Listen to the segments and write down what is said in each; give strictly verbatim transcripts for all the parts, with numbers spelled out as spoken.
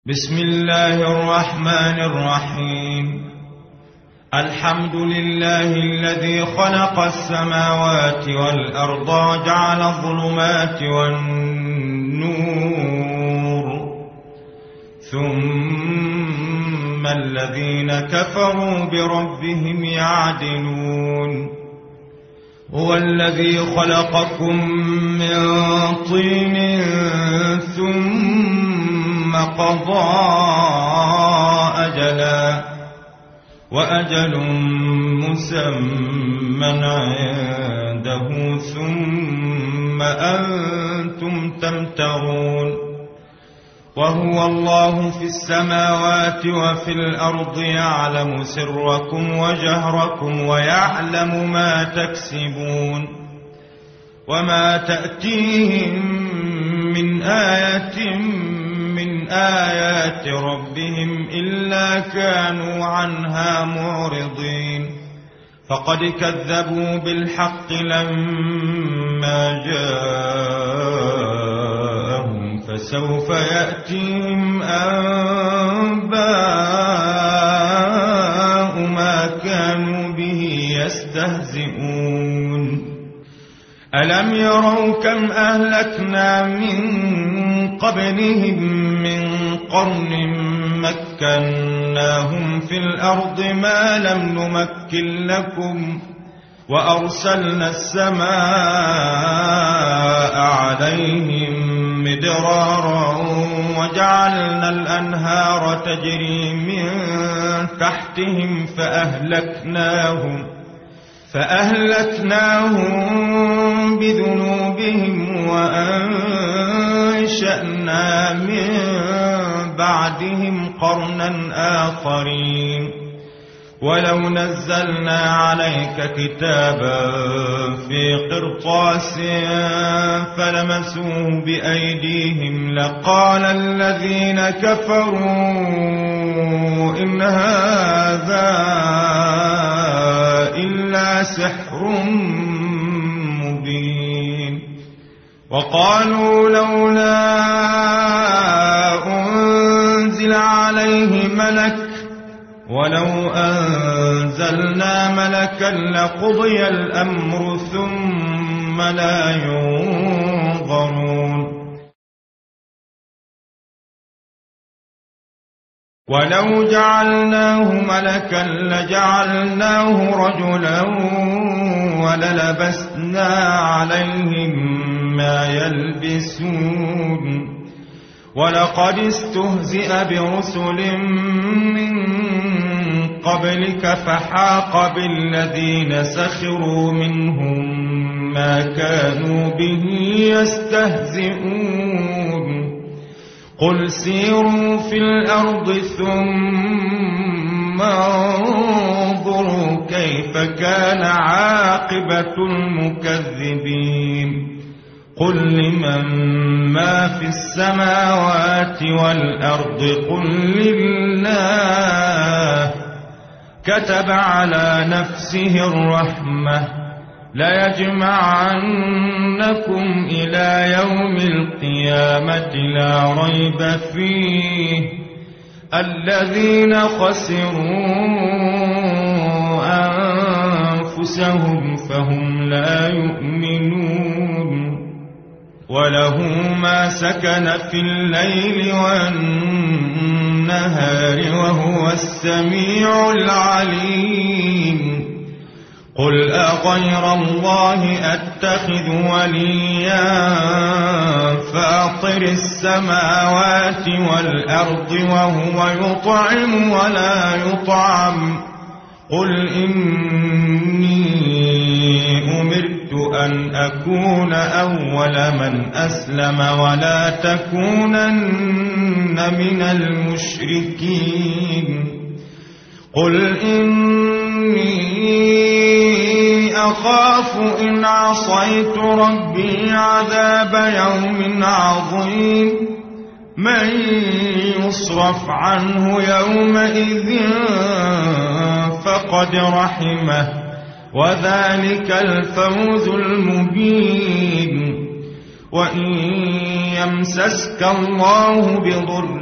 بسم الله الرحمن الرحيم. الحمد لله الذي خلق السماوات والأرض وجعل الظلمات والنور ثم الذين كفروا بربهم يعدلون. هو الذي خلقكم من طين ثم قضى أجلا وأجل مسمى عنده ثم أنتم تمترون. وهو الله في السماوات وفي الأرض يعلم سركم وجهركم ويعلم ما تكسبون. وما تأتيهم من آية من آيات ربهم إلا كانوا عنها معرضين. فقد كذبوا بالحق لما جاءهم فسوف يأتيهم أنباء ما كانوا به يستهزئون. ألم يروا كم أهلكنا من قبلهم من قرن مكناهم في الأرض ما لم نمكن لكم وأرسلنا السماء عليهم مدرارا وجعلنا الأنهار تجري من تحتهم فأهلكناهم فأهلكناهم بذنوبهم وأنشأنا من بعدهم قرنا آخرين. ولو نزلنا عليك كتابا في قرطاس فلمسوه بأيديهم لقال الذين كفروا إن هذا إلا سحر مبين. وقالوا لولا أنزل عليه ملك ولو أنزلنا ملكا لقضي الأمر ثم لا ينظرون. ولو جعلناه ملكا لجعلناه رجلا وللبسنا عليهم ما يلبسون. ولقد استهزئ برسل من قبلك فحاق بالذين سخروا منهم ما كانوا به يستهزئون. قل سيروا في الأرض ثم انظروا كيف كان عاقبة المكذبين. قل لمن ما في السماوات والأرض قل لله كتب على نفسه الرحمة ليجمعنكم إلى يوم القيامة لا ريب فيه الذين خسروا أنفسهم فهم لا يؤمنون. وله ما سكن في الليل والنهار وهو السميع العليم. قل أغير الله أتخذ وليا فاطر السماوات والأرض وهو يطعم ولا يطعم. قل إني أمرت أن أكون أول من أسلم ولا تكونن من المشركين. قل إني أخاف إن عصيت ربي عذاب يوم عظيم. من يصرف عنه يومئذ فقد رحمه وذلك الفوز المبين. وإن يمسسك الله بضر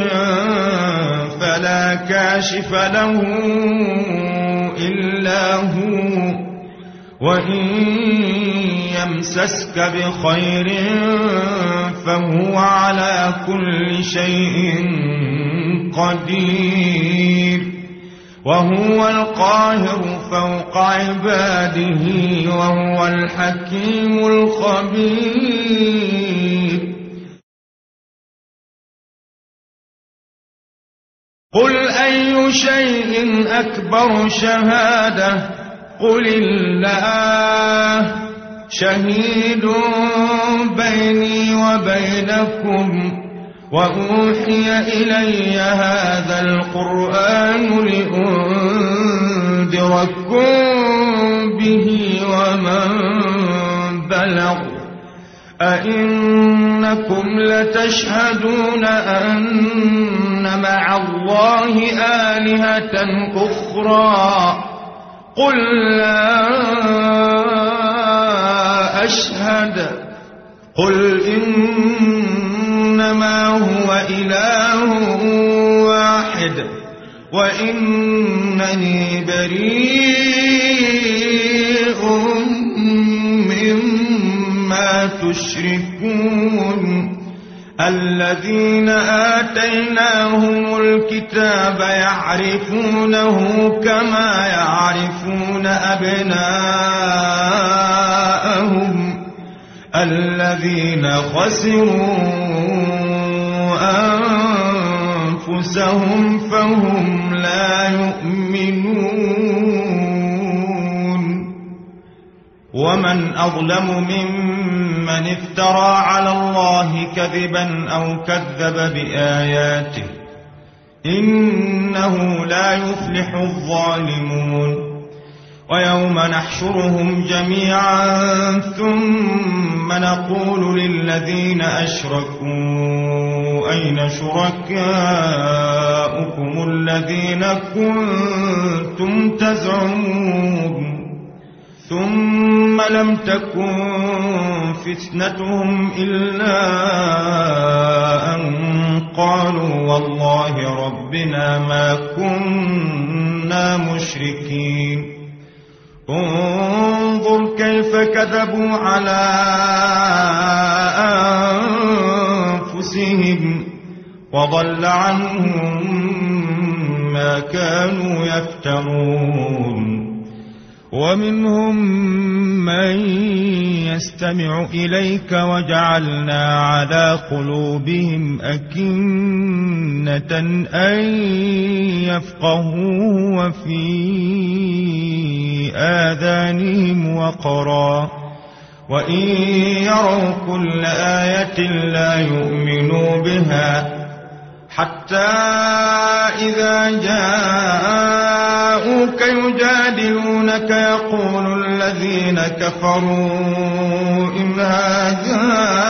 فلا كاشف له إلا هو، وإن يمسسك بخير فهو على كل شيء قدير، وهو القاهر فوق عباده، وهو الحكيم الخبير. قل أي شيء أكبر شهادة؟ قل الله شهيد بيني وبينكم، وأوحي إلي هذا القرآن لأنذركم به ومن بلغ. أئنكم لتشهدون أن مع الله آلهة أخرى؟ قل لا أشهد. قل إنما هو إله واحد وإنني بريء مما تشركون. الذين آتيناهم الكتاب يعرفونه كما يعرفون أبناءهم، الذين خسروا أنفسهم فهم لا يؤمنون. ومن أظلم ممن افترى على الله كذبا أو كذب بآياته، إنه لا يفلح الظالمون. ويوم نحشرهم جميعا ثم نقول للذين أشركوا أين شركاؤكم الذين كنتم تزعمون، ثم لم تكن فتنتهم إلا أن قالوا والله ربنا ما كنا مشركين. انظر كيف كذبوا على أنفسهم وضل عنهم ما كانوا يفترون. ومنهم من يستمع إليك وجعلنا على قلوبهم أكنة أن يفقهوا وفي آذانهم وقرا، وإن يروا كل آية لا يؤمنوا بها، حتى إذا جاءوك يجادلونك يقول الذين كفروا إن هذا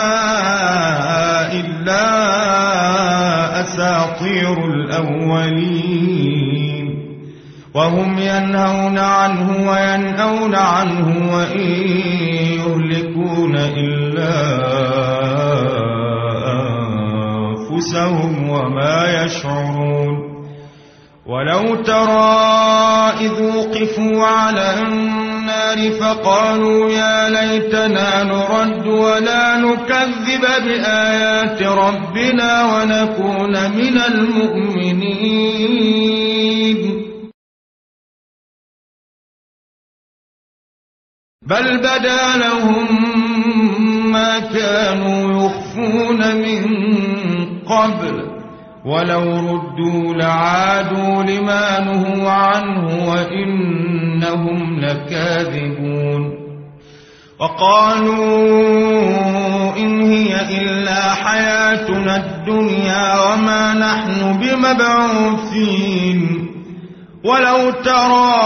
إلا أساطير الأولين، وهم ينهون عنه وينأون عنه وإن يهلكون إلا أنفسهم وما يشعرون. ولو ترى إذ وقفوا على النار فقالوا يا ليتنا نرد ولا نكذب بآيات ربنا ونكون من المؤمنين، بل بدا لهم ما كانوا يخفون من قبل، ولو ردوا لعادوا لما نهوا عنه وإنهم لكاذبون. وقالوا إن هي إلا حياتنا الدنيا وما نحن بمبعوثين. ولو ترى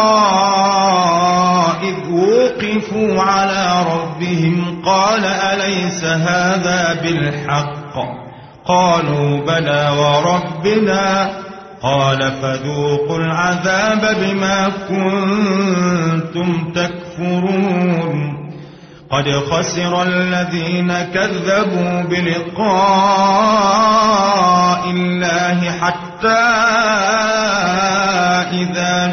إذ وقفوا على ربهم قال أليس هذا بالحق؟ قالوا بلى وربنا. قال فذوقوا العذاب بما كنتم تكفرون. قد خسر الذين كذبوا بلقاء الله حتى إذا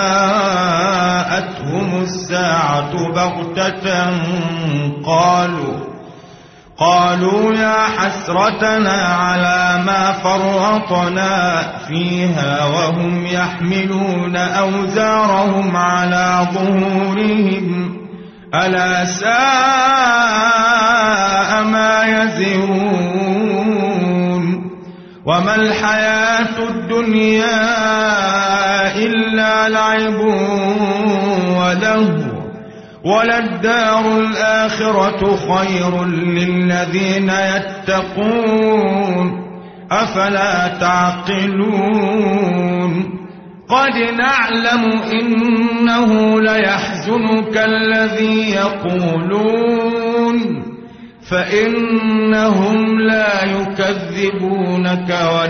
جاءتهم الساعة بغتة قالوا قالوا يا حسرتنا على ما فرطنا فيها وهم يحملون أوزارهم على ظهورهم ألا ساء ما يزرون وما الحياة الدنيا إلا لعب ولهو وللدار الآخرة خير للذين يتقون أفلا تعقلون قد نعلم إنه ليحزنك الذي يقولون فإنهم لا يكذبونك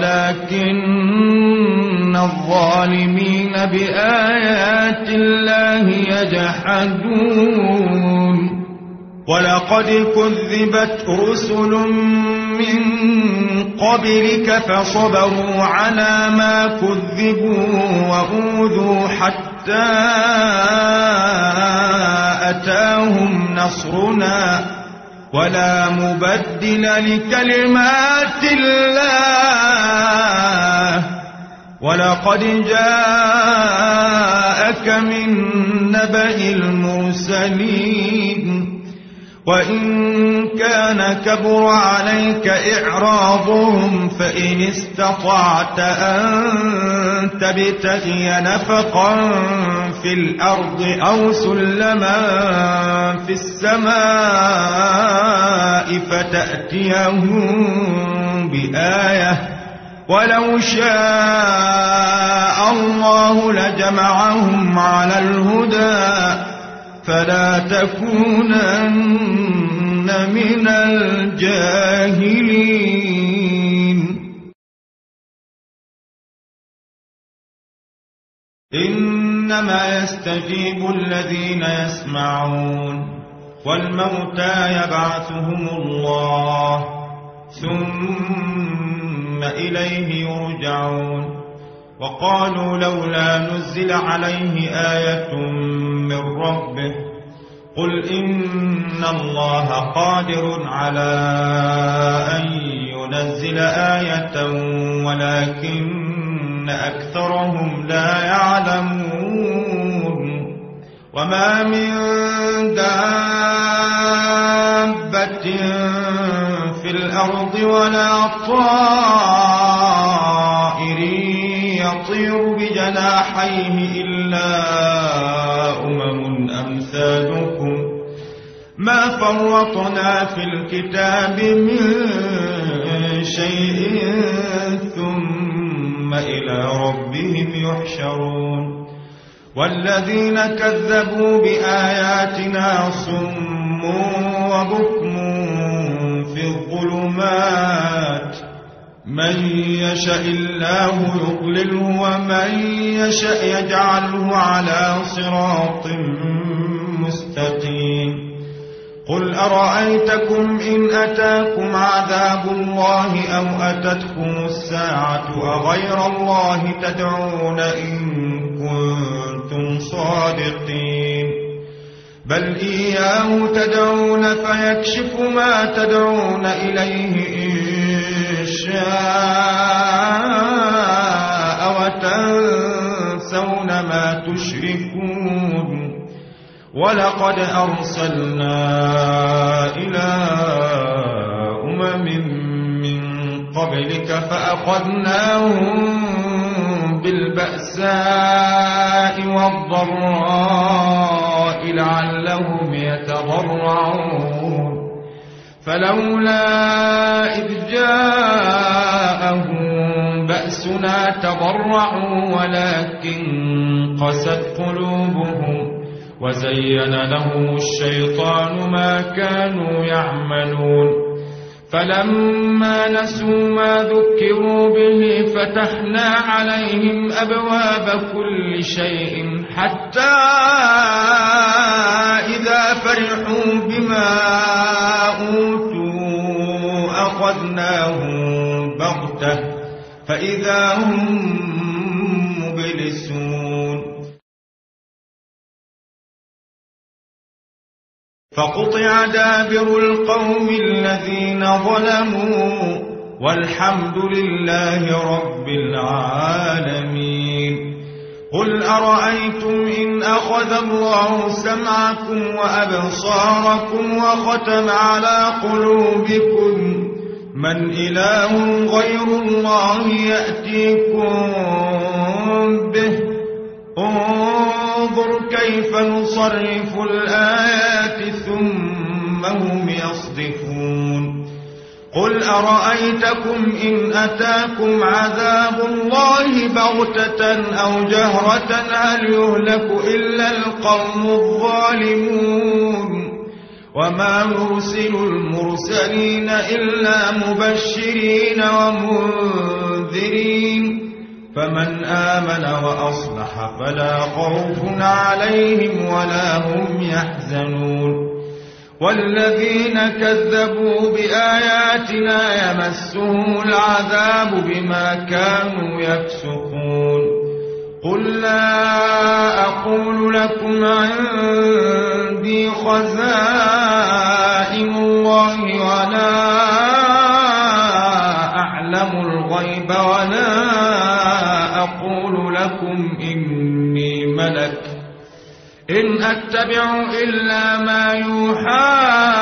ولكن الظالمين بآيات الله يجحدون ولقد كذبت رسل من قبلك فصبروا على ما كذبوا وأوذوا حتى أتاهم نصرنا ولا مبدل لكلمات الله ولقد جاءك من نبأ المرسلين وإن كان كبر عليك إعراضهم فإن استطعت أن تبتغي نفقا في الأرض أو سلما في السماء فتأتيهم بآية ولو شاء الله لجمعهم على الهدى فلا تكونن من الجاهلين إنما يستجيب الذين يسمعون والموتى يبعثهم الله ثم إليه يرجعون وقالوا لولا نزل عليه آية من ربه قل إن الله قادر على أن ينزل آية ولكن أكثرهم لا يعلمون وما من دابة في الأرض ولا طائر يطير بجناحيه إلا أمم أمثالكم ما فرطنا في الكتاب من شيء ثم إلى ربهم يحشرون والذين كذبوا بآياتنا صم وبكم في الظلمات من يشاء الله يضلله ومن يشاء يجعله على صراط مستقيم قل أرأيتكم إن أتاكم عذاب الله أو أتتكم الساعة أغير الله تدعون إن كنتم صادقين بل إياه تدعون فيكشف ما تدعون إليه إن شاء وتنسون ما تشركون ولقد أرسلنا إلى أمم من قبلك فأخذناهم بالبأساء والضراء لعلهم يتضرعون فلولا إذ جاءهم بأسنا تضرعوا ولكن قست قلوبهم وزين لهم الشيطان ما كانوا يعملون فلما نسوا ما ذكروا به فتحنا عليهم أبواب كل شيء حتى إذا فرحوا بما أوتوا أخذناهم بغتة فإذا هم مبلسون فقطع دابر القوم الذين ظلموا والحمد لله رب العالمين. قل أرأيتم إن أخذ الله سمعكم وأبصاركم وختم على قلوبكم من إله غير الله يأتيكم به انظر كيف نصرف الآيات ثم هم يصدفون. قل أرأيتكم إن أتاكم عذاب الله بغتة أو جهرة هل يهلك إلا القوم الظالمون. وما نرسل المرسلين إلا مبشرين ومنذرين فمن آمن وأصلح فلا خوف عليهم ولا هم يحزنون. والذين كذبوا بآياتنا يمسهم العذاب بما كانوا يفسقون. قل لا أقول لكم عندي خزائن الله ولا أعلم الغيب ولا أقول لكم إني ملك إن أتبع إلا ما يوحى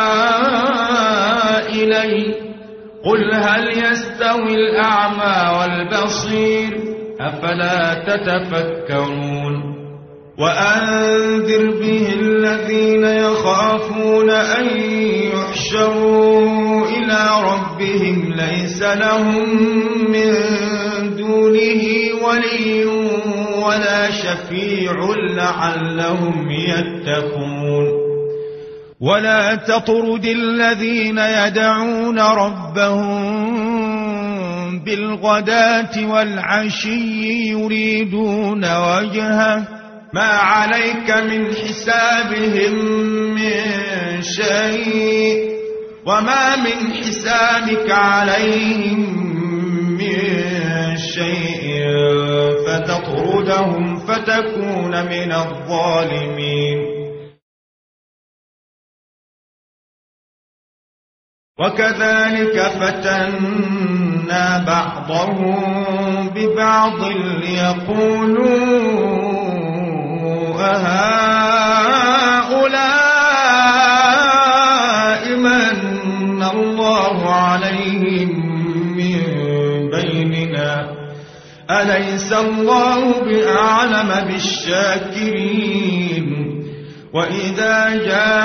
إلي. قل هل يستوي الأعمى والبصير أفلا تتفكرون. وأنذر به الذين يخافون أن يحشروا إلى ربهم ليس لهم من دونه ولي ولا شفيع لعلهم يتقون. ولا تطرد الذين يدعون ربهم بالغداة والعشي يريدون وجهه ما عليك من حسابهم من شيء وما من حسابك عليهم من شيء فتطردهم فتكون من الظالمين. وكذلك فتنا بعضهم ببعض ليقولوا أهؤلاء من الله عليهم من بيننا أليس الله بأعلم بالشاكرين. وإذا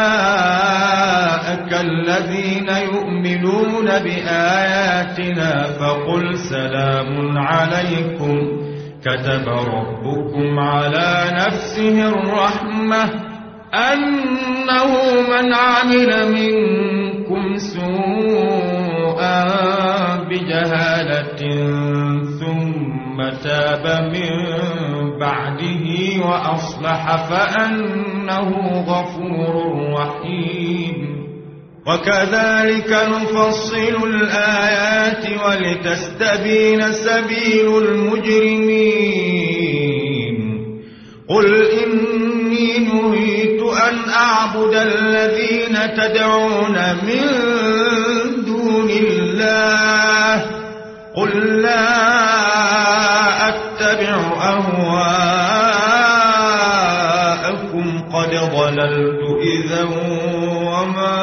جاءك الذين يؤمنون بآياتنا فقل سلام عليكم كتب ربكم على نفسه الرحمة أنه من عمل منكم سوءا بجهالة ثم تاب من بعده وأصلح فأنه غفور رحيم. وكذلك نفصل الآيات ولتستبين سبيل المجرمين. قل إني نهيت أن أعبد الذين تدعون من دون الله قل لا أتبع أهواءكم قد ضللت إذا وما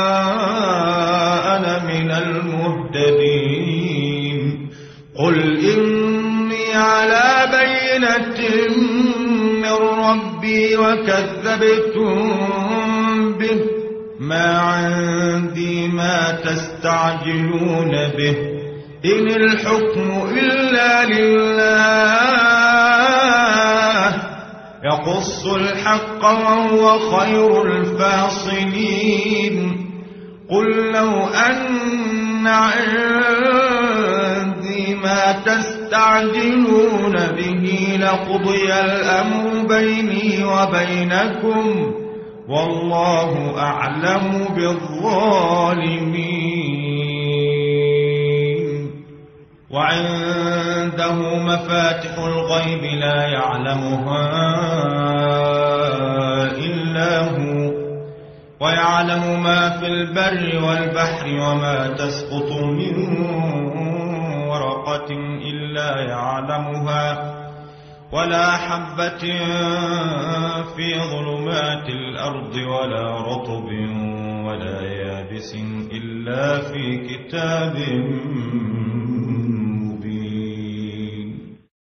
أنا من المهتدين. قل إني على بينة من ربي وكذبتم به ما عندي ما تستعجلون به إن الحكم إلا لله يقص الحق وهو خير الفاصلين. قل لو أن عندي ما تستعجلون به لقضي الأمر بيني وبينكم والله أعلم بالظالمين. وعنده مفاتح الغيب لا يعلمها إلا هو ويعلم ما في البر والبحر وما تسقط من ورقة إلا يعلمها ولا حبة في ظلمات الأرض ولا رطب ولا يابس إلا في كتاب مبين.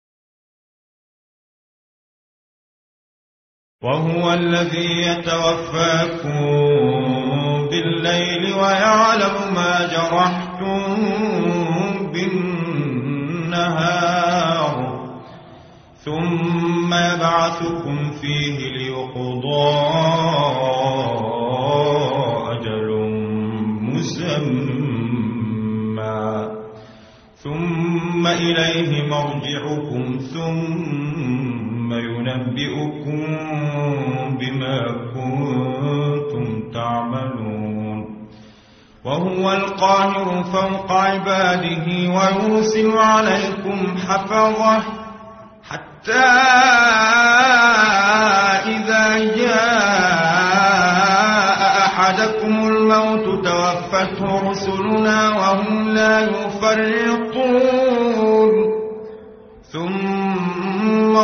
وهو الذي يتوفاكم بالليل ويعلم ما جرحتم بالنهار ثم يبعثكم فيه ليقضى أجل مسمى ثم إليه مرجعكم ثم ينبئكم بما كنتم تعملون. وهو القاهر فوق عباده ويرسل عليكم حفظه حتى إذا جاء أحدكم الموت توفته رسلنا وهم لا يفرطون ثم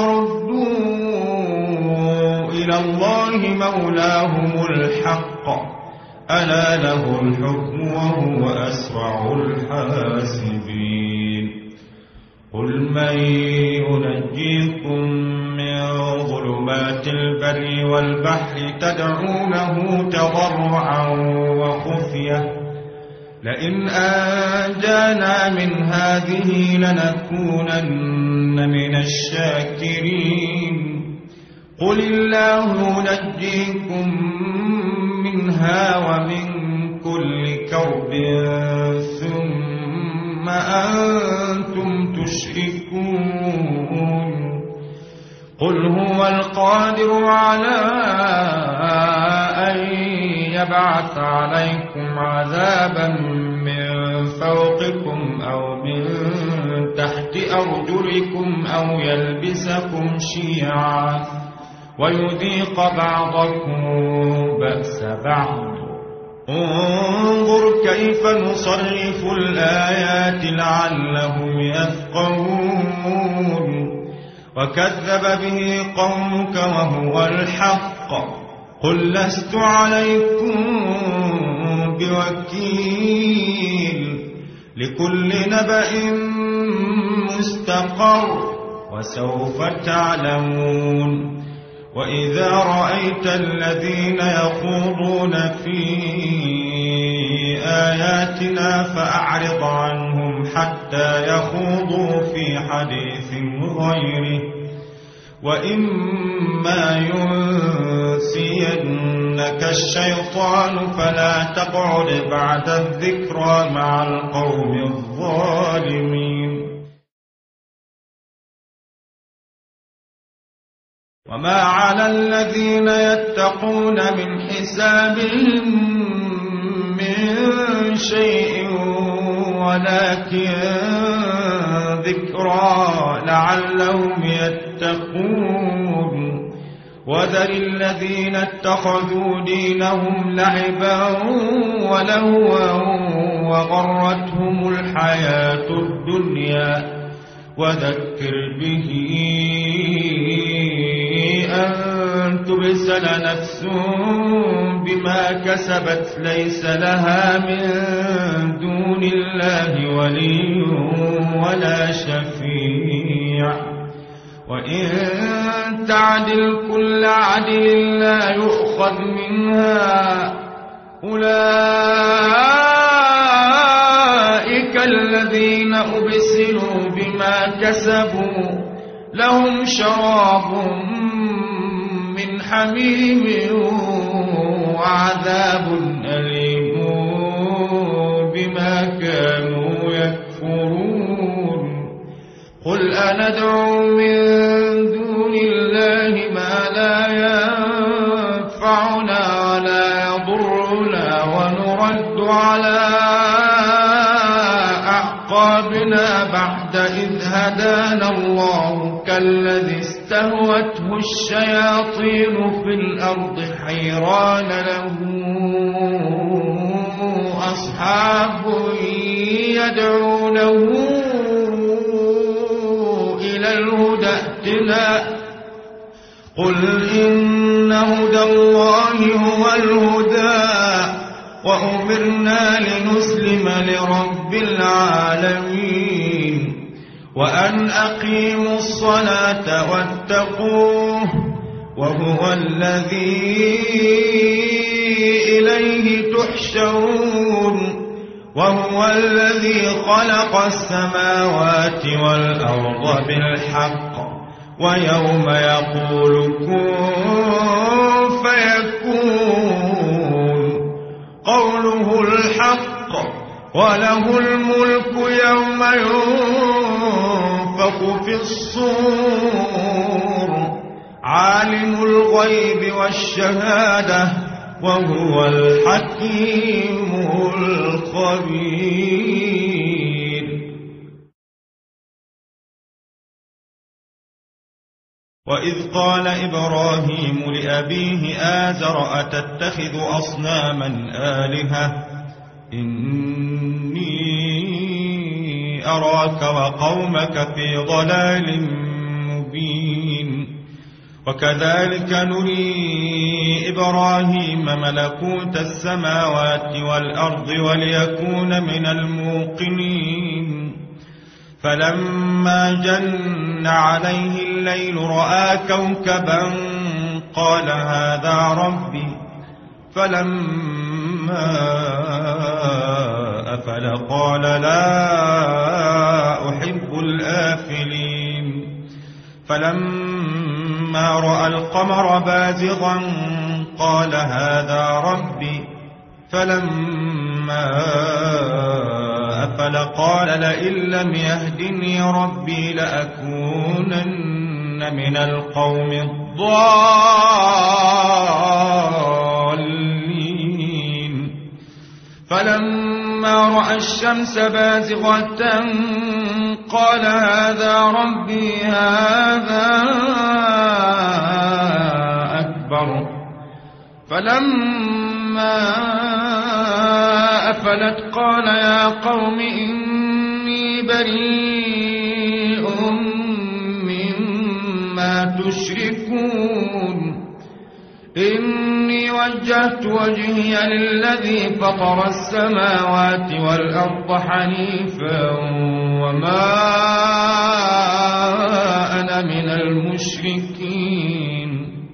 ردوا إلى الله مولاهم الحق ألا له الحكم وهو أسرع الحاسبين. قل من ينجيكم من ظلمات البر والبحر تدعونه تضرعا وخفية لئن أنجانا من هذه لنكونن من الشاكرين. قل الله ينجيكم منها ومن كل كرب ثم أنتم تشركون. قل هو القادر على أن يبعث عليكم عذابا من فوقكم أو من تحت أرجلكم أو يلبسكم شيعا ويذيق بعضكم بأس بعض. انظر كيف نصرف الآيات لعلهم يفقهون. وكذب به قومك وهو الحق قل لست عليكم بوكيل لكل نبأ مستقر وسوف تعلمون. وإذا رأيت الذين يخوضون في آياتنا فأعرض عنهم حتى يخوضوا في حديث غيره وإما ينسينك الشيطان فلا تقعد بعد الذكرى مع القوم الظالمين. وما على الذين يتقون من حسابهم من شيء ولكن ذكرى لعلهم يتقون. وذر الذين اتخذوا دينهم لعبا ولهوا وغرتهم الحياة الدنيا وذكر به أن تبسل نفس بما كسبت ليس لها من دون الله ولي ولا شفيع وإن تعدل كل عدل لا يؤخذ منها أولئك الذين أبسلوا بما كسبوا لهم شراب من حميم وعذاب أليم بما كانوا قل أندعو من دون الله ما لا ينفعنا ولا يضرنا ونرد على أعقابنا بعد إذ هدانا الله كالذي استهوته الشياطين في الأرض حيران له أصحاب يدعونه إلى الهدى ائتنا قل إن هدى الله هو الهدى وأمرنا لنسلم لرب العالمين وأن أقيموا الصلاة واتقوه وهو الذي إليه تحشرون وهو الذي خلق السماوات والأرض بالحق ويوم يقول كن فيكون قوله الحق وله الملك يوم ينفخ في الصور عالم الغيب والشهادة وهو الحكيم الخبير. وإذ قال إبراهيم لأبيه آزر أتتخذ أصناما آلهة إني أراك وقومك في ضلال مبين وكذلك نري إبراهيم ملكوت السماوات والأرض وليكون من الموقنين فلما جن عليه الليل رأى كوكبا قال هذا ربي فلما أفل قال لا أحب الآفلين فلما رأى القمر بازغا قال هذا ربي فلما أفل قال لئن لم يهدني ربي لأكونن من القوم الضالين فلما رأى الشمس بازغة قال هذا ربي هذا أكبر فلما أفلت قال يا قوم إني بريء مما تشركون إني وجهت وجهي للذي فطر السماوات والأرض حنيفا وما أنا من المشركين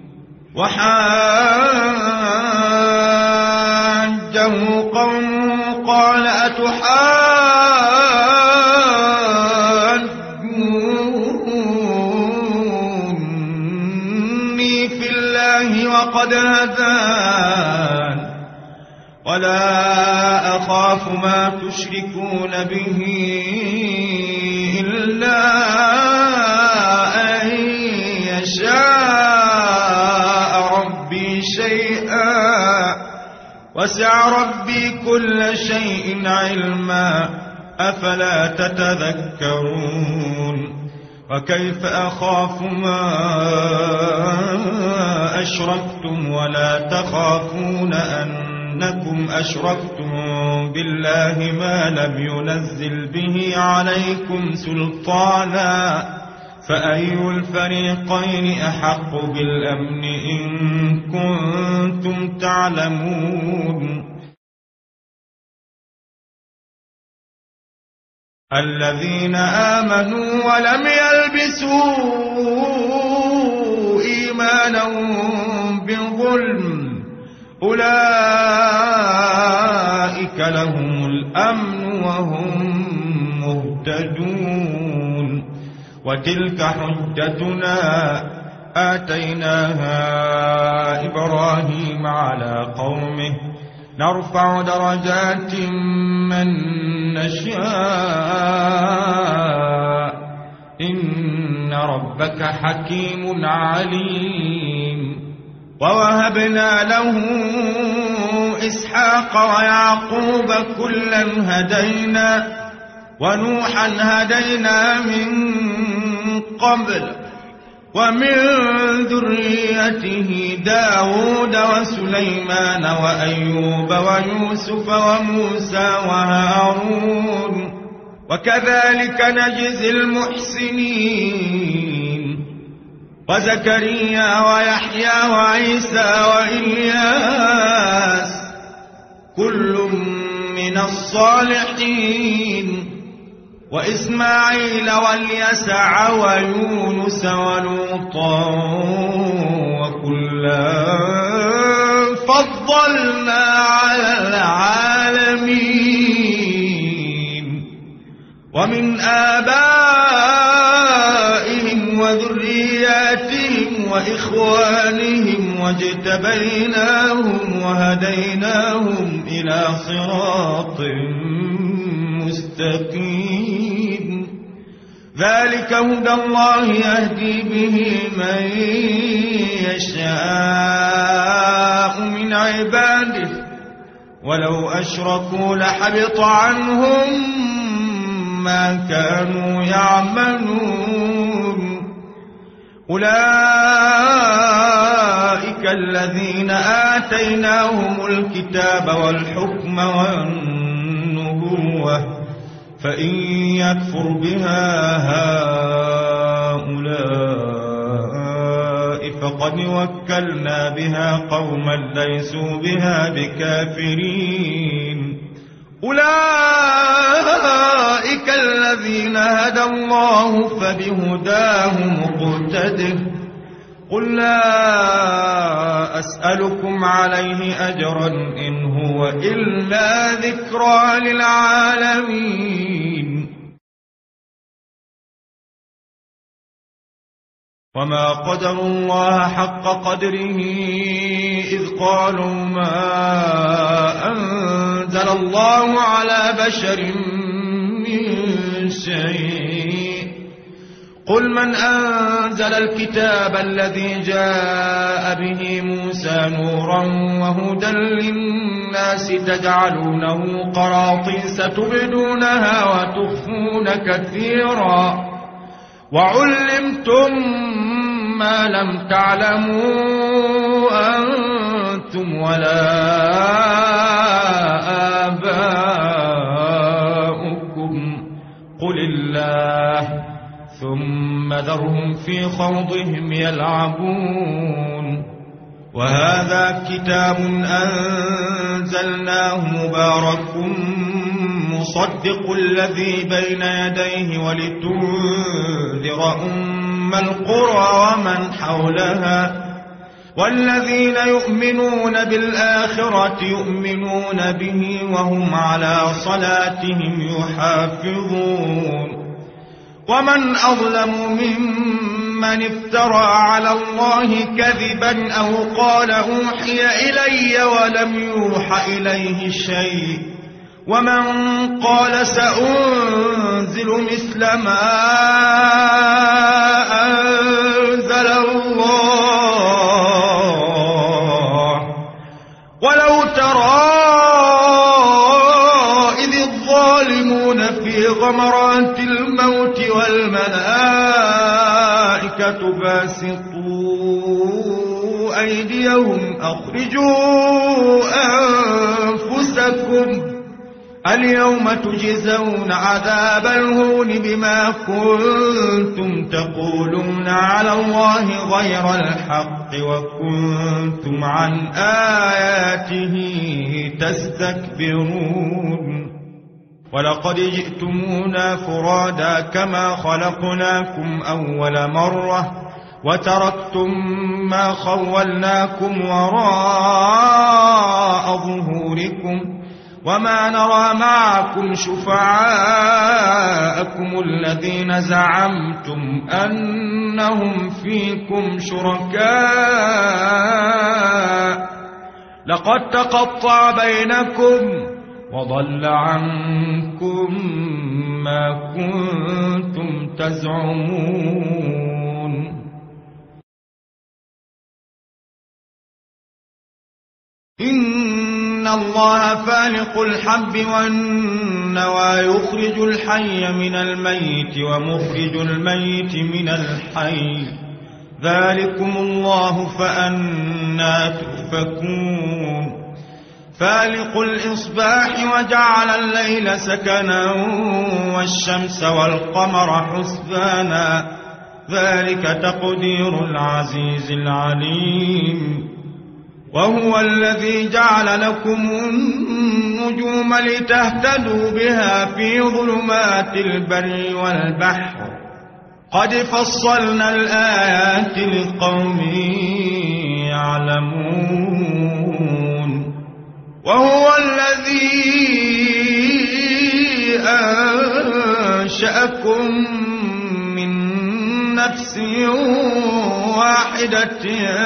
وحاجه قومه قال أتحاجوني في الله وقد هدان ولا أخاف ما تشركون به إلا أن يشاء ربي شيئا وسع ربي كل شيء علما أفلا تتذكرون وكيف أخاف ما أشركتم ولا تخافون أنكم أشركتم بالله ما لم ينزل به عليكم سلطانا فأي الفريقين أحق بالأمن إن كنتم تعلمون الذين آمنوا ولم يلبسوا إيمانهم بظلم أولئك لهم الأمن وهم مهتدون وتلك حجتنا آتيناها إبراهيم على قومه نرفع درجات من نشاء إن ربك حكيم عليم. ووهبنا له إسحاق ويعقوب كلا هدينا ونوحا هدينا من قبل ومن ذريته داود وسليمان وأيوب ويوسف وموسى وهارون وكذلك نجزي المحسنين. وزكريا ويحيى وعيسى وإلياس كل من الصالحين وإسماعيل واليسع ويونس ولوطا وكلا فضلنا على العالمين. ومن آبائهم وذرياتهم وإخوانهم واجتبيناهم وهديناهم إلى صراط مستقيم. ذلك هدى الله يهدي به من يشاء من عباده ولو أشركوا لحبط عنهم ما كانوا يعملون. أولئك الذين آتيناهم الكتاب والحكم والنبوة فإن يكفر بها هؤلاء فقد وكلنا بها قوما ليسوا بها بكافرين. أولئك الذين هدى الله فبهداه مقتده. قل لا أسألكم عليه أجرا إن هو إلا ذكرى للعالمين. وما قدروا الله حق قدره إذ قالوا ما أنزل الله على بشر من شيء. قل من أنزل الكتاب الذي جاء به موسى نورا وهدى للناس تجعلونه قراطيس تبدونها وتخفون كثيرا وعلمتم ما لم تعلموا أنتم ولا آباؤكم قل الله ثم ذرهم في خوضهم يلعبون. وهذا كتاب أنزلناه مبارك مصدق الذي بين يديه ولتنذر أم القرى ومن حولها والذين يؤمنون بالآخرة يؤمنون به وهم على صلاتهم يحافظون. ومن أظلم ممن افترى على الله كذبا أو قال أوحي إلي ولم يوح إليه شيء ومن قال سأنزل مثل ما أنزل الله. ولو ترى إذ الظالمون في غمرات الموت والملائكة باسطوا أيديهم أخرجوا أنفسكم اليوم تجزون عذاب الهون بما كنتم تقولون على الله غير الحق وكنتم عن آياته تستكبرون. ولقد جئتمونا فرادا كما خلقناكم أول مرة وتركتم ما خولناكم وراء ظهوركم وما نرى معكم شفعاءكم الذين زعمتم أنهم فيكم شركاء لقد تقطع بينكم وضل عنكم ما كنتم تزعمون إن الله فالق الحب والنوى يخرج الحي من الميت ومخرج الميت من الحي ذلكم الله فأنى تؤفكون فالق الإصباح وجعل الليل سكنا والشمس والقمر حسبانا ذلك تقدير العزيز العليم وهو الذي جعل لكم النجوم لتهتدوا بها في ظلمات البر والبحر قد فصلنا الآيات لقوم يعلمون وهو الذي أنشأكم من نفس واحدة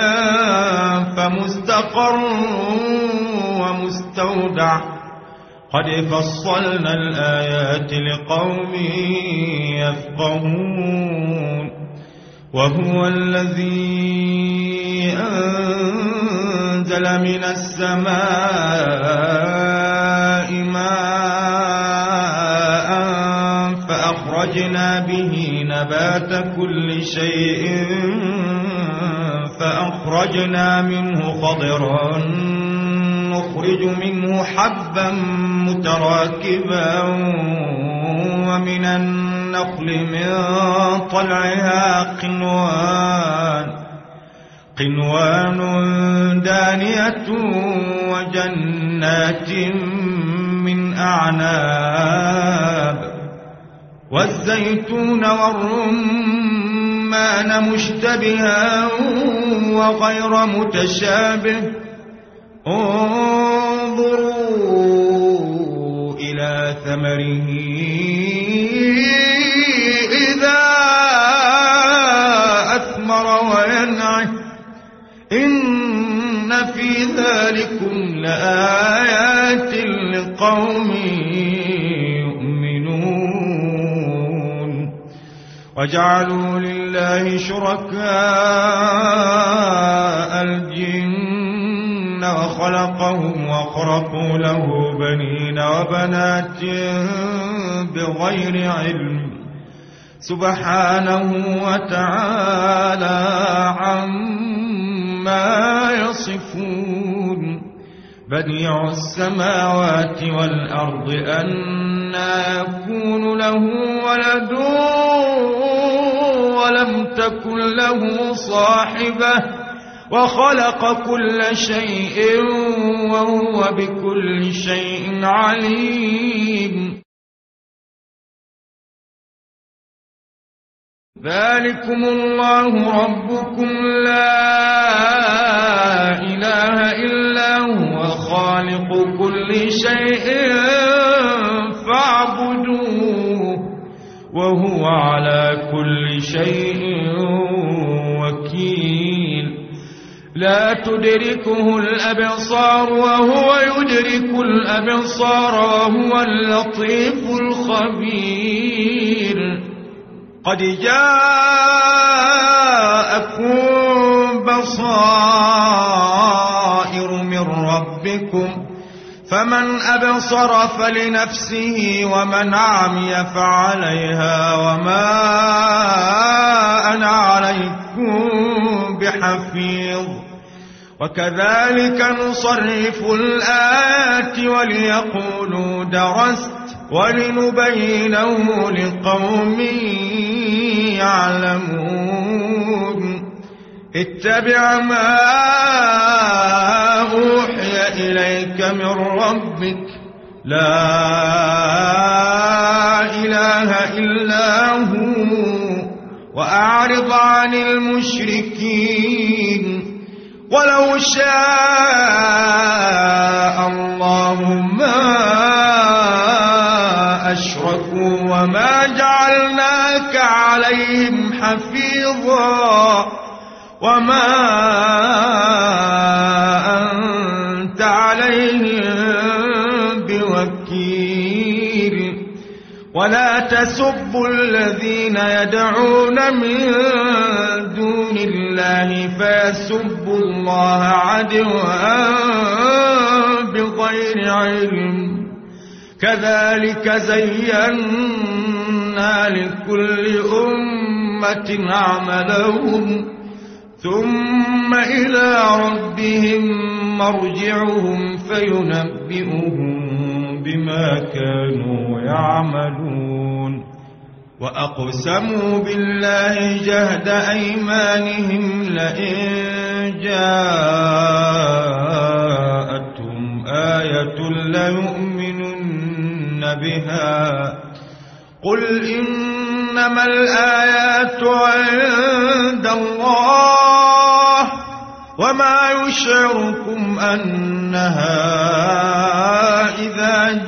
فمستقر ومستودع قد فصلنا الآيات لقوم يفقهون وهو الذي أنزل من السماء ماء فأخرجنا به نبات كل شيء فأخرجنا منه خضرا نخرج منه حبا متراكبا ومن النخل من طلعها قنوان قنوان دانية وجنات من أعناب والزيتون والرمان مشتبها وغير متشابه انظروا إلى ثمره إذا أثمر وينعه إن في ذلكم لآيات لقوم يؤمنون وجعلوا لله شركاء الجن وخلقهم وخرقوا له بنين وبنات بغير علم سبحانه وتعالى عما يصفون بديع السماوات والأرض أنى يكون له ولد ولم تكن له صاحبة وخلق كل شيء وهو بكل شيء عليم ذلكم الله ربكم لا إله إلا هو خالق كل شيء فاعبدوه وهو على كل شيء وكيل لا تدركه الأبصار وهو يدرك الأبصار وهو اللطيف الخبير قد جاءكم بصائر من ربكم فمن أبصر فلنفسه ومن عمي فعليها وما أنا عليكم بحفيظ وكذلك نصرف الآيات وليقولوا درست ولنبينه لقوم يعلمون اتبع ما أوحي إليك من ربك لا إله إلا هو وأعرض عن المشركين ولو شاء الله ما أشركوا وما جعلناك عليهم حفيظا وما أنت ولا تسبوا الذين يدعون من دون الله فيسبوا الله عدوا بغير علم كذلك زينا لكل أمة عملهم ثم إلى ربهم مرجعهم فينبئهم بما كانوا يعملون وأقسموا بالله جهد أيمانهم لئن جاءتهم آية ليؤمنن بها قل إنما الآيات عند الله وما يشعركم أنها إذا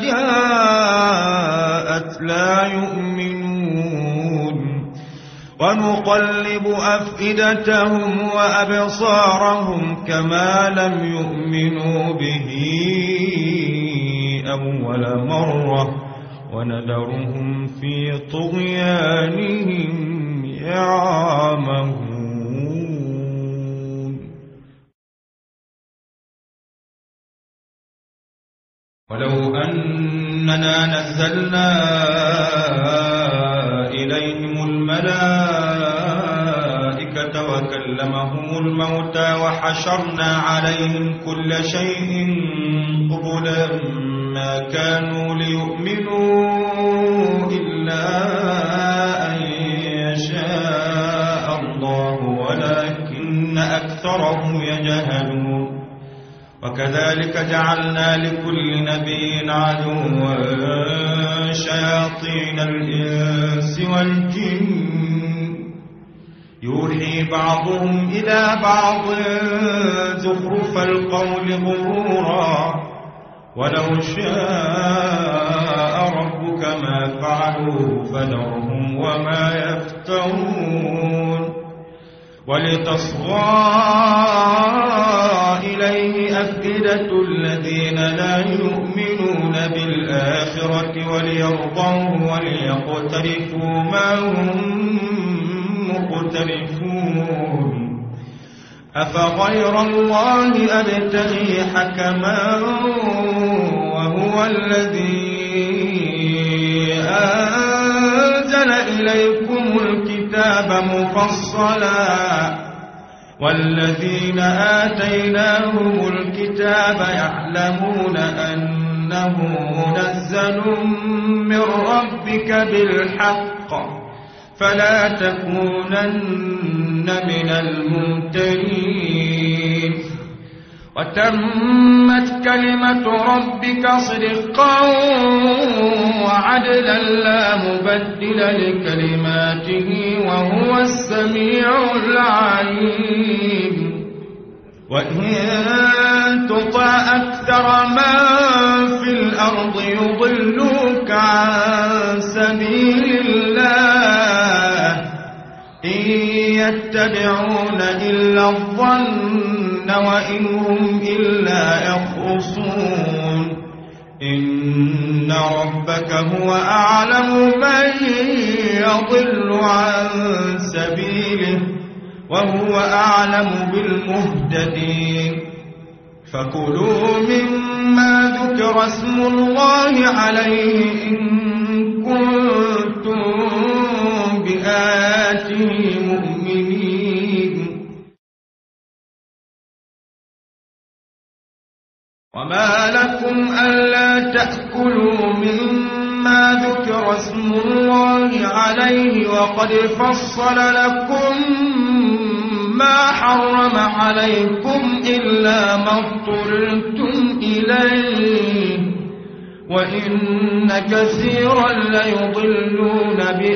جاءت لا يؤمنون ونقلب أفئدتهم وأبصارهم كما لم يؤمنوا به أول مرة وندرهم في طغيانهم يعمهون. ولو أننا نزلنا إليهم الملائكة وكلمهم الموتى وحشرنا عليهم كل شيء قبلا ما كانوا ليؤمنوا إلا أن يشاء الله ولكن أكثرهم يجهلون وكذلك جعلنا لكل نبي عدوا شياطين الإنس والجن يوحي بعضهم إلى بعض زخرف القول غرورا ولو شاء ربك ما فعلوه فذرهم وما يفترون ولتصغى إليه أفئدة الذين لا يؤمنون بالآخرة وليرضوه وليقترفوا ما هم مقترفون أفغير الله أبتغي حكما وهو الذي أنزل إليكم الكتاب مفصلا والذين آتيناهم الكتاب يعلمون أنه منزل من ربك بالحق فلا تكونن من الممترين وتمت كلمة ربك صدقا وعدلا لا مبدل لكلماته وهو السميع العليم وإن تطع أكثر من في الأرض يضلوك عن سبيل الله إن يتبعون إلا الظن وإن هم إلا يخرصون إن ربك هو أعلم من يضل عن سبيله وهو أعلم بالمهتدين فكلوا مما ذكر اسم الله عليه إن كنتم بآياته مؤمنين وما لكم ألا تأكلوا مما ذكر اسم الله عليه وقد فصل لكم ما حرم عليكم إلا ما اضطررتم إليه وإن كثيرا ليضلون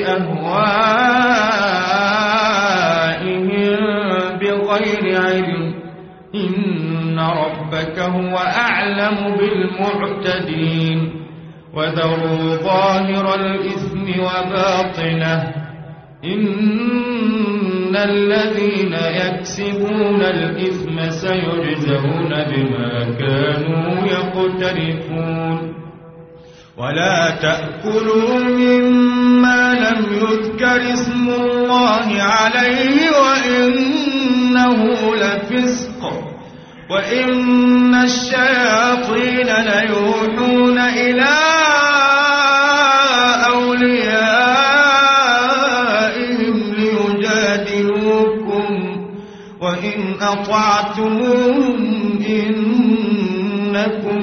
بأهوائهم بغير علم إن ربك هو أعلم بالمعتدين وذروا ظاهر الإثم وباطنه إن الذين يكسبون الإثم سيجزون بما كانوا يقترفون ولا تأكلوا مما لم يذكر اسم الله عليه وإنه لفسق وإن الشياطين ليوحون إلى أوليائهم ليجادلوكم وإن أطعتموهم إنكم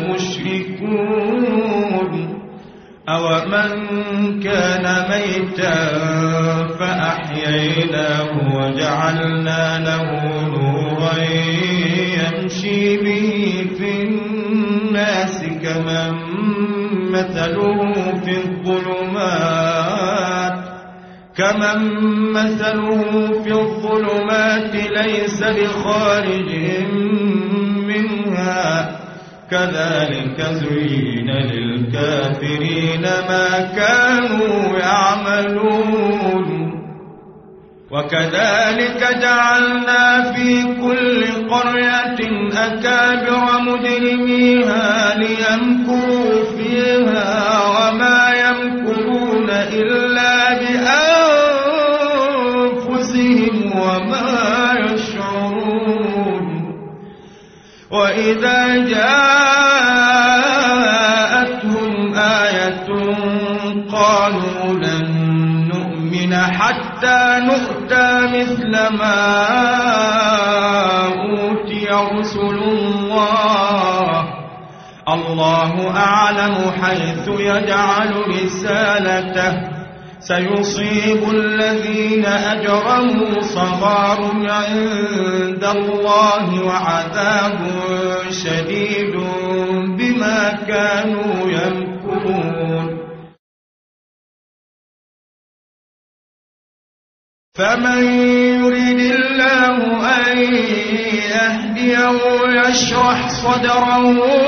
لمشركون أومن كان ميتا فأحييناه وجعلنا له نورا يمشي به في الناس كمن مثله في الظلمات كمن مثله في الظلمات ليس بخارج منها كذلك زين للكافرين ما كانوا يعملون وكذلك جعلنا في كل قرية أكابر مجرميها ليمكروا فيها وما يمكرون إلا بأنفسهم وما يشعرون وإذا جاءتهم آية قالوا لن نؤمن حتى نؤتى مثل ما أوتي رسل الله الله أعلم حيث يجعل رسالته سيصيب الذين أجرموا صغار عند الله وعذاب شديد بما كانوا يمكرون فمن يريد الله أن يهديه يشرح صدره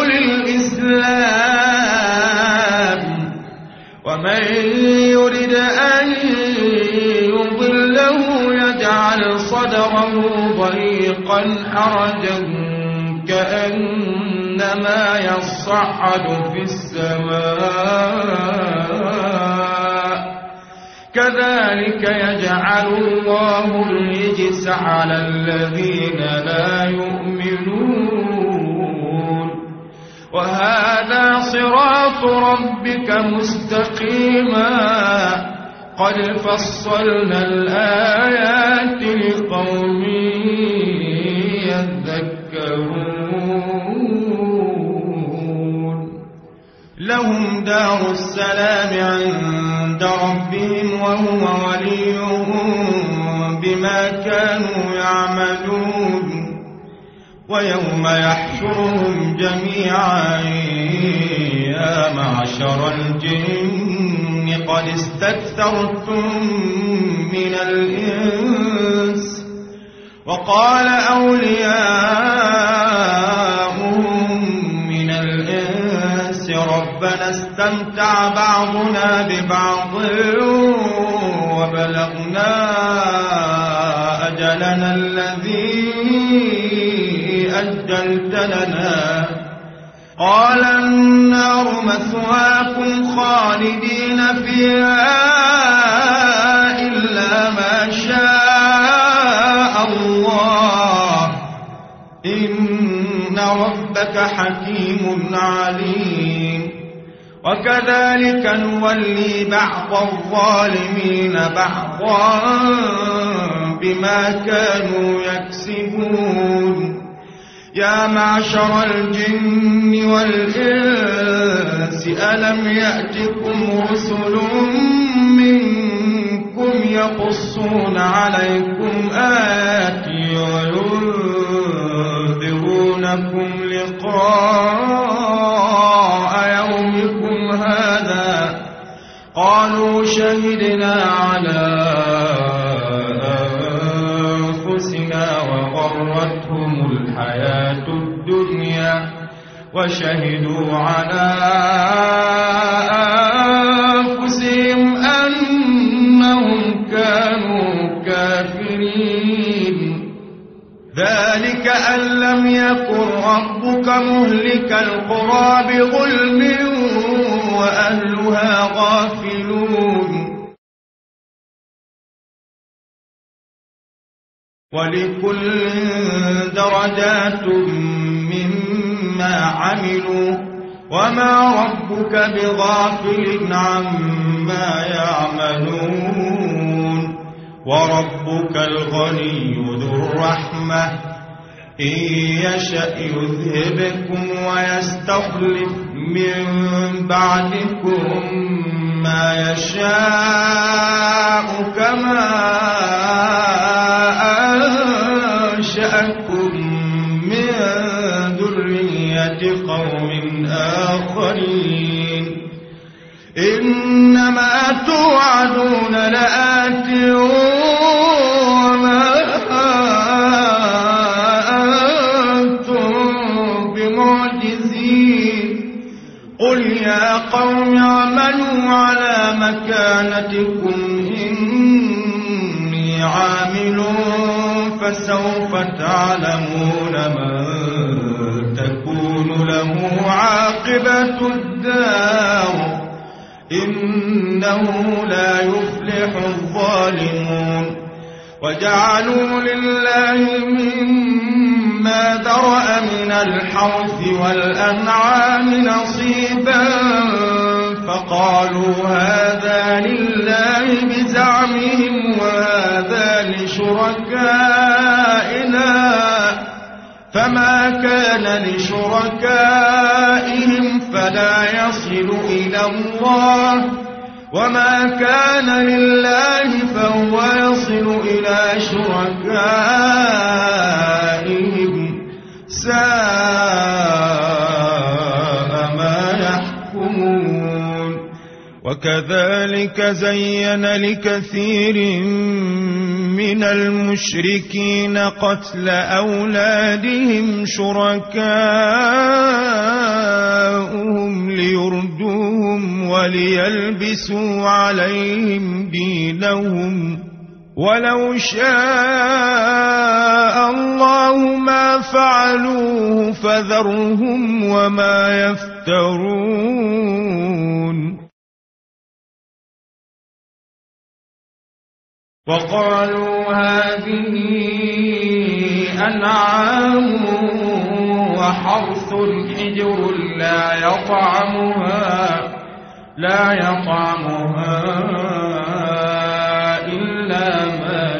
للإسلام ومن يريد أن يضله يجعل صدره ضيقا حرجا كأنما يصعد في السماء كذلك يجعل الله الرجس على الذين لا يؤمنون وهذا صراط ربك مستقيما قد فصلنا الآيات لقوم يذكرون لهم دار السلام عند ربهم وهو وليهم بما كانوا يعملون ويوم يحشرهم جميعا يا معشر الجن قد استكثرتم من الإنس وقال أولياؤهم من الإنس ربنا استمتع بعضنا ببعض وبلغنا أجلنا الذي أجلت لنا قال النار مثواكم خالدين فيها إلا ما شاء الله إن ربك حكيم عليم وكذلك نولي بعض الظالمين بعضا بما كانوا يكسبون يا معشر الجن والإنس ألم يأتكم رسل منكم يقصون عليكم آياتي وينذرونكم لقاء يومكم هذا قالوا شهدنا على أنفسنا وغرتهم الحياة الدنيا وشهدوا على أنفسهم أنهم كانوا كافرين ذلك أن لم يكن ربك مهلك القرى بظلم وأهلها غافلون ولكل درجات مما عملوا وما ربك بغافل عما يعملون وربك الغني ذو الرحمة إن يشأ يذهبكم ويستخلف من بعدكم ما يشاء كما أنشأكم من ذرية قوم آخرين إنما توعدون لآت وما أنتم بمعجزين قل يا قوم اعملوا على مكانتكم إني عامل فسوف تعلمون من تكون له عاقبة الدار إنه لا يفلح الظالمون وجعلوا لله مما ذرأ من الحرث والأنعام نصيبا فقالوا هذا لله بزعمهم وهذا لشركائنا فما كان لشركائهم فلا يصل إلى الله وما كان لله فهو يصل إلى شركائهم ساء ما يحكمون وكذلك زين لكثير من المشركين قتل أولادهم شركاؤهم ليردوهم وليلبسوا عليهم دينهم ولو شاء الله ما فعلوه فذرهم وما يفترون وقالوا هذه أنعام وحرث حجر لا يطعمها لا يطعمها إلا من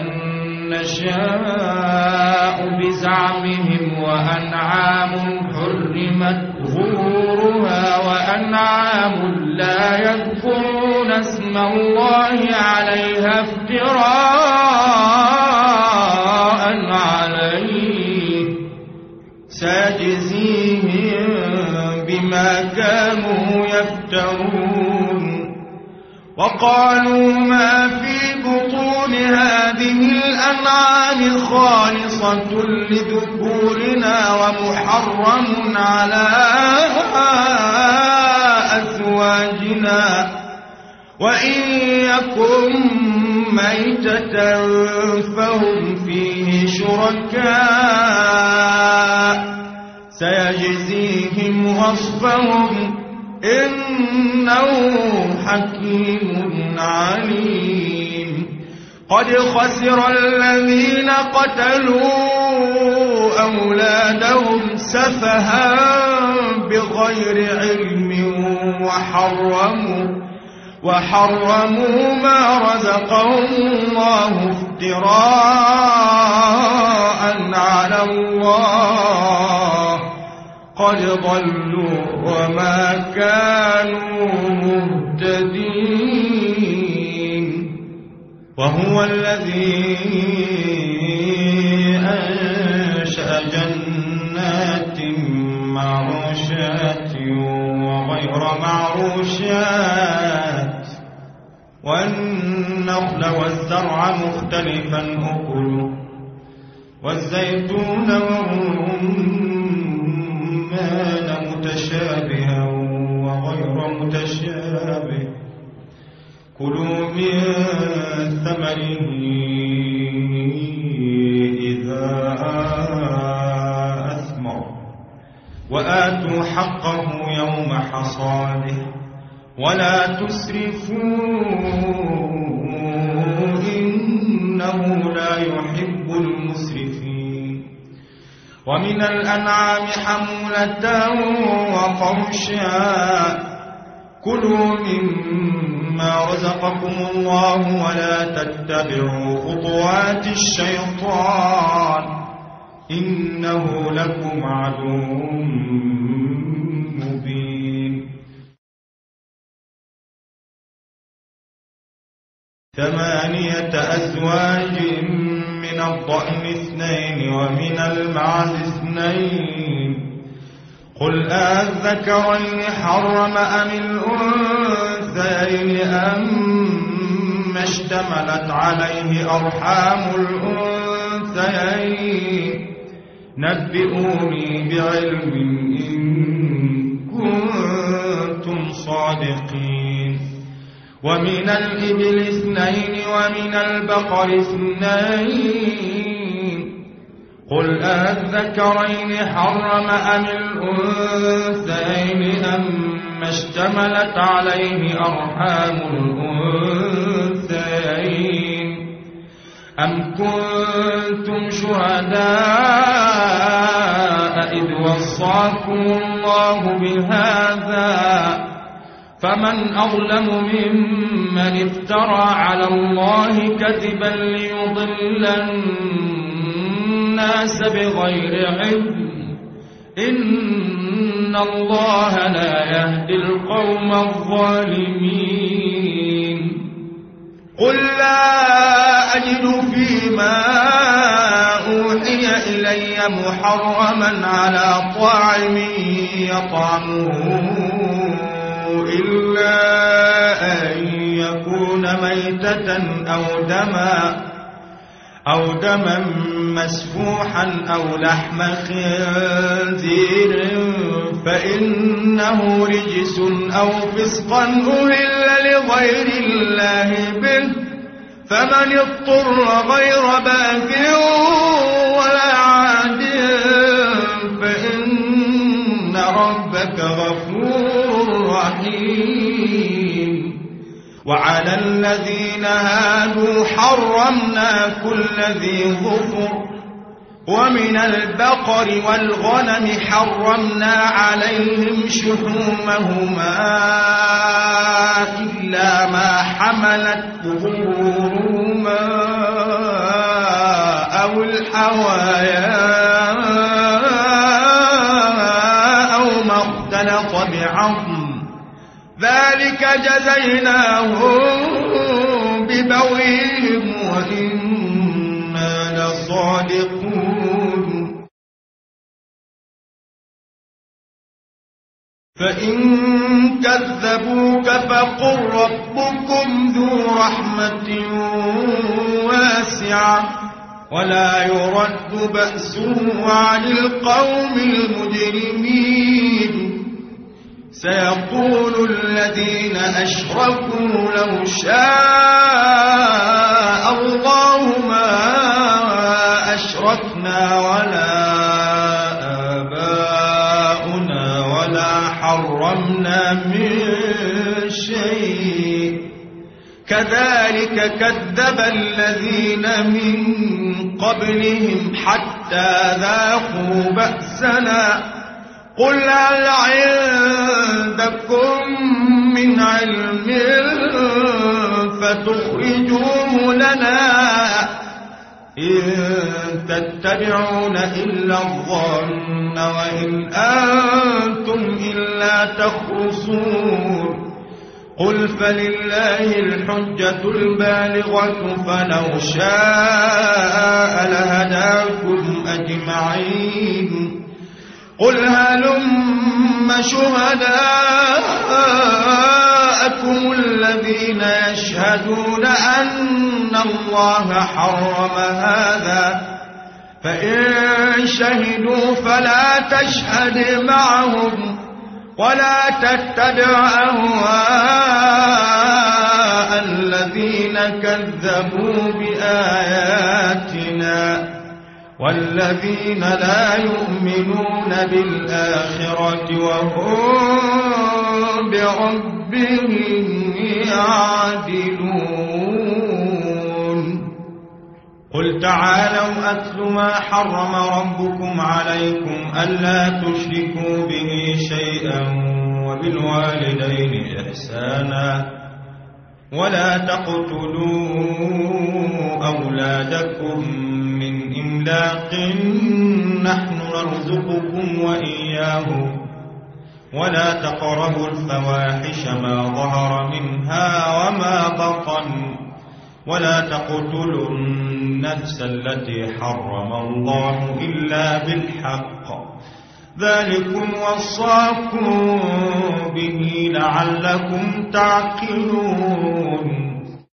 نشاء بزعمهم وأنعام حرمت ظهورها وأنعام لا يذكرون اسم الله عليها افتراء عليه سيجزيهم بما كانوا يفترون وقالوا ما في بطون هذه الأنعام خالصة لذكورنا ومحرم على أزواجنا وإن يكن ميتة فهم فيه شركاء سيجزيهم وصفهم إنه حكيم عليم قد خسر الذين قتلوا أولادهم سفها بغير علم وحرموا وحرموا ما رزقهم الله افتراء على الله قد ضلوا وما كانوا مهتدين وهو الذي أنشأ جنات معروشات وغير معروشات والنخل والزرع مختلفا أكله والزيتون والرمان متشابها وغير متشابه كلوا من ثمره إذا أثمر وآتوا حقه يوم حصاده ولا تسرفوا إنه لا يحب المسرفين. ومن الأنعام حمولة وفرشا كلوا مما رزقكم الله ولا تتبعوا خطوات الشيطان إنه لكم عدو مبين. ثمانية أزواج من الضأن اثنين ومن المعز اثنين قل أذكرين حرم أم الأنثيين أم اشتملت عليه أرحام الأنثيين نبئوني بعلم إن كنتم صادقين. ومن الإبل اثنين ومن البقر اثنين قل أذكرين حرم أم الأنثيين أم اشتملت عليه أرحام الأنثيين أم كنتم شهداء إذ وصاكم الله بهذا فمن أظلم ممن افترى على الله كذبا ليضل الناس بغير علم إن الله لا يهدي القوم الظالمين. قل لا أجد فيما أوحي إلي محرما على طاعم يطعمه إلا أن يكون ميتة أو دما أو دما مسفوحا أو لحم خنزير فإنه رجس أو فسقا أهل لغير الله به فمن اضطر غير باغ ولا عاد فإن ربك غفور رحيم. وعلى الذين هادوا حرمنا كل ذي ظفر ومن البقر والغنم حرمنا عليهم شحومهما إلا ما حملت ظهورهما أو الحوايا أو ما اختلط بعظم ذلك جزيناهم ببغيهم وإنا لصادقون. فإن كذبوك فقل ربكم ذو رحمة واسعة ولا يرد بأسه عن القوم المجرمين. سيقول الذين أشركوا لو شاء الله ما أشركنا ولا آباؤنا ولا حرمنا من شيء كذلك كذب الذين من قبلهم حتى ذاقوا بأسنا قل هل عندكم من علم فتخرجوه لنا إن تتبعون إلا الظن وإن أنتم إلا تخرصون. قل فلله الحجة البالغة فلو شاء لهداكم أجمعين. قل هلم شهداءكم الذين يشهدون أن الله حرم هذا فإن شهدوا فلا تشهد معهم ولا تتبع أهواء الذين كذبوا بآياتنا والذين لا يؤمنون بالآخرة وهم بربهم يعدلون قل تعالوا أتل ما حرم ربكم عليكم ألا تشركوا به شيئا وبالوالدين إحسانا ولا تقتلوا أولادكم من إملاق نحن نرزقكم وإياهم ولا تقربوا الفواحش ما ظهر منها وما بطن ولا تقتلوا النفس التي حرم الله إلا بالحق ذلكم وصاكم به لعلكم تعقلون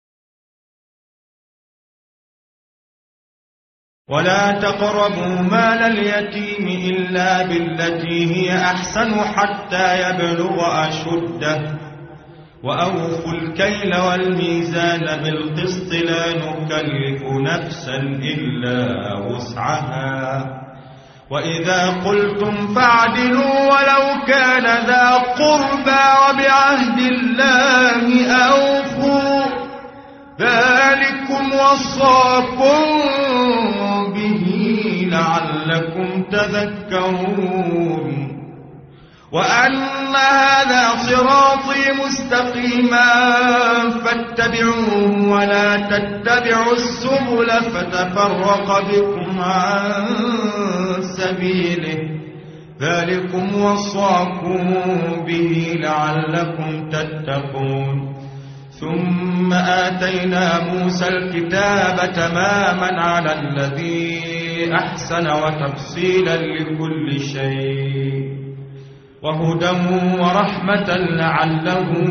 ولا تقربوا مال اليتيم إلا بالتي هي أحسن حتى يبلغ أشده وأوفوا الكيل والميزان بالقسط لا نكلف نفسا إلا وسعها وإذا قلتم فاعدلوا ولو كان ذا قربى وبعهد الله أوفوا ذلكم وصاكم به لعلكم تذكرون وأن هذا صراطي مستقيما فاتبعوه ولا تتبعوا السبل فتفرق بكم عن سبيله ذلكم وصاكم به لعلكم تتقون ثم آتينا موسى الكتاب تماما على الذي أحسن وتفصيلا لكل شيء وهدى ورحمة لعلهم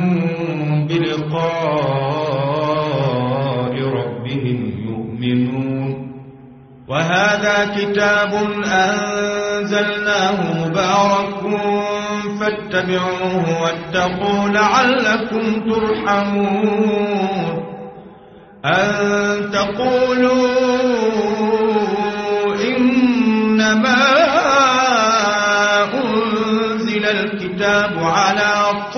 بلقاء ربهم يؤمنون وهذا كتاب أنزلناه مبارك فاتبعوه واتقوا لعلكم ترحمون أن تقولوا إنما أنزل الكتاب على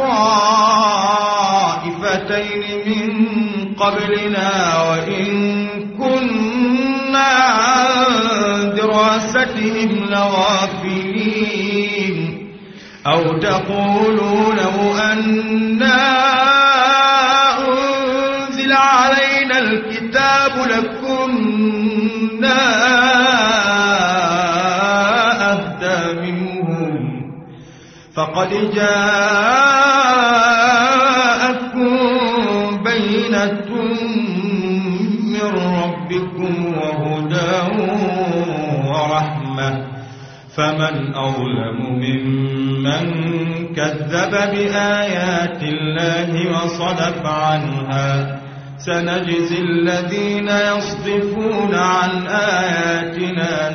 طائفتين من قبلنا وإن كنا عن دراستهم لغافلين أو تقولوا لو أنا أنزل علينا الكتاب لكنا أهدى منهم فقد جاءكم بينة من ربكم وهدى ورحمة فمن أظلم ممن كذب بآيات الله وصدف عنها سنجزي الذين يصدفون عن آياتنا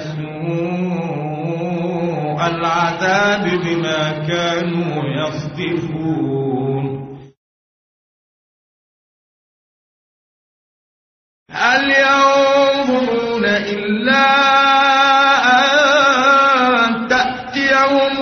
سوء العذاب بما كانوا يصدفون هل ينظرون إلا أن تأتيهم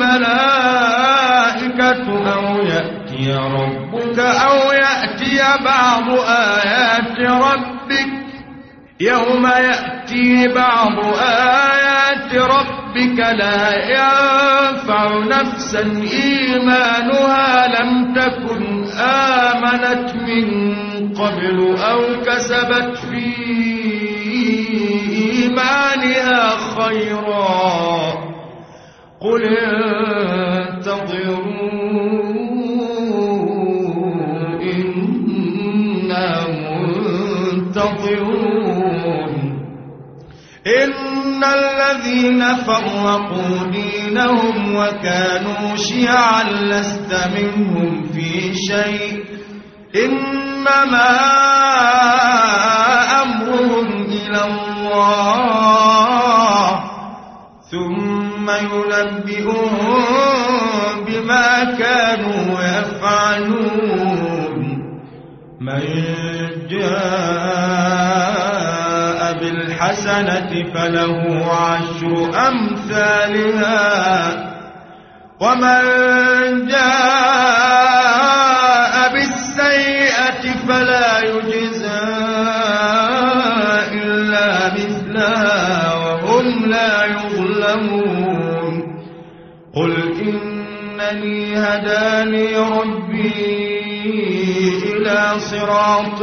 الملائكة أو يأتي ربك أو يأتي بعض آيات ربك يوم يأتي بعض آيات ربك لا ينفع نفسا إيمانها لم تكن آمنت من قبل أو كسبت في إيمانها خيرا قل انتظروا إنا منتظرون إن الذين فرقوا دينهم وكانوا شيعا لست منهم في شيء إنما أمرهم إلى الله ثم ينبئهم بما كانوا يفعلون من جاء بالحسنة فله عشر أمثالها ومن جاء بالسيئة فلا يجزى إلا مثلها وهم لا يظلمون قل إنني هداني ربي إلى صراط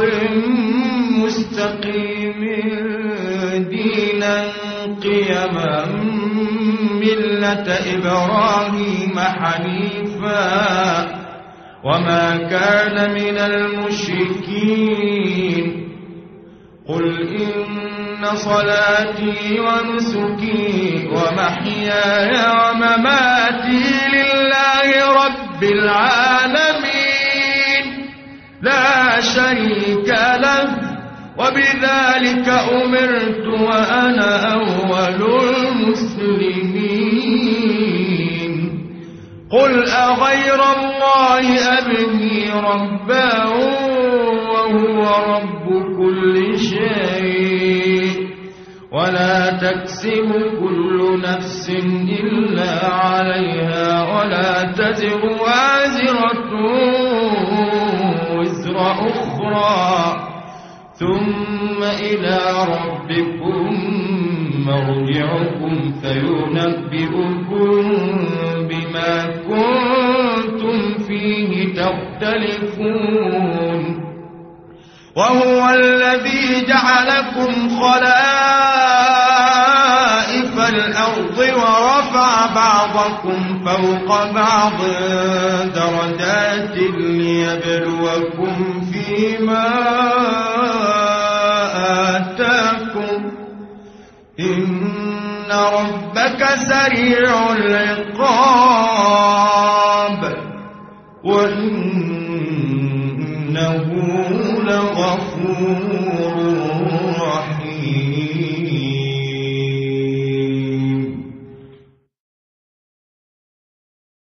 مستقيم دينا قيما ملة إبراهيم حنيفا وما كان من المشركين قل إن صلاتي ونسكي ومحياي ومماتي لله رب العالمين لا شريك له وبذلك أمرت وأنا أول المسلمين قل أغير الله أبغي ربا وهو رب كل شيء ولا تكسب كل نفس إلا عليها ولا تزر وازرة وزر أخرى ثم إلى ربكم مرجعكم فينبئكم بما كنتم فيه تختلفون وهو الذي جعلكم خلائف الأرض ورفع بعضكم فوق بعض درجات ليبلوكم فيما آتاكم إن ربك سريع العقاب وإنه لغفور رحيم